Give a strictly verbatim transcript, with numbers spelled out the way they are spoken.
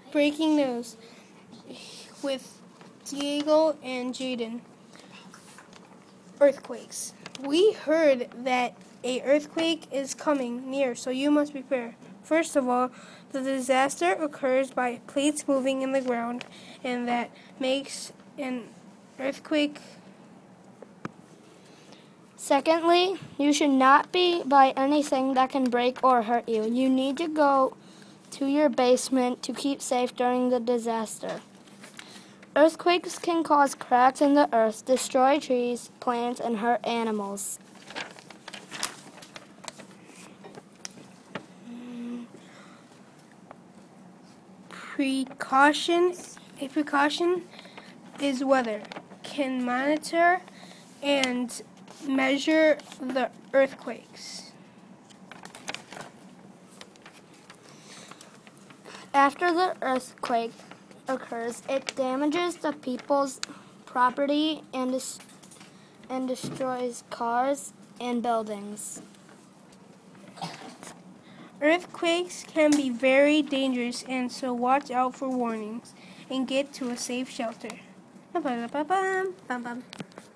Breaking news with Diego and Jaden. Earthquakes. We heard that a earthquake is coming near, so you must prepare. First of all, the disaster occurs by plates moving in the ground, and that makes an earthquake. Secondly, you should not be by anything that can break or hurt you. You need to go to your basement to keep safe during the disaster. Earthquakes can cause cracks in the earth, destroy trees, plants, and hurt animals. Precaution. A precaution is weather. Can monitor and measure the earthquakes. After the earthquake occurs, it damages the people's property and, des- and destroys cars and buildings. Earthquakes can be very dangerous, and so watch out for warnings and get to a safe shelter. Ba-ba-da-ba-bum, bum-bum.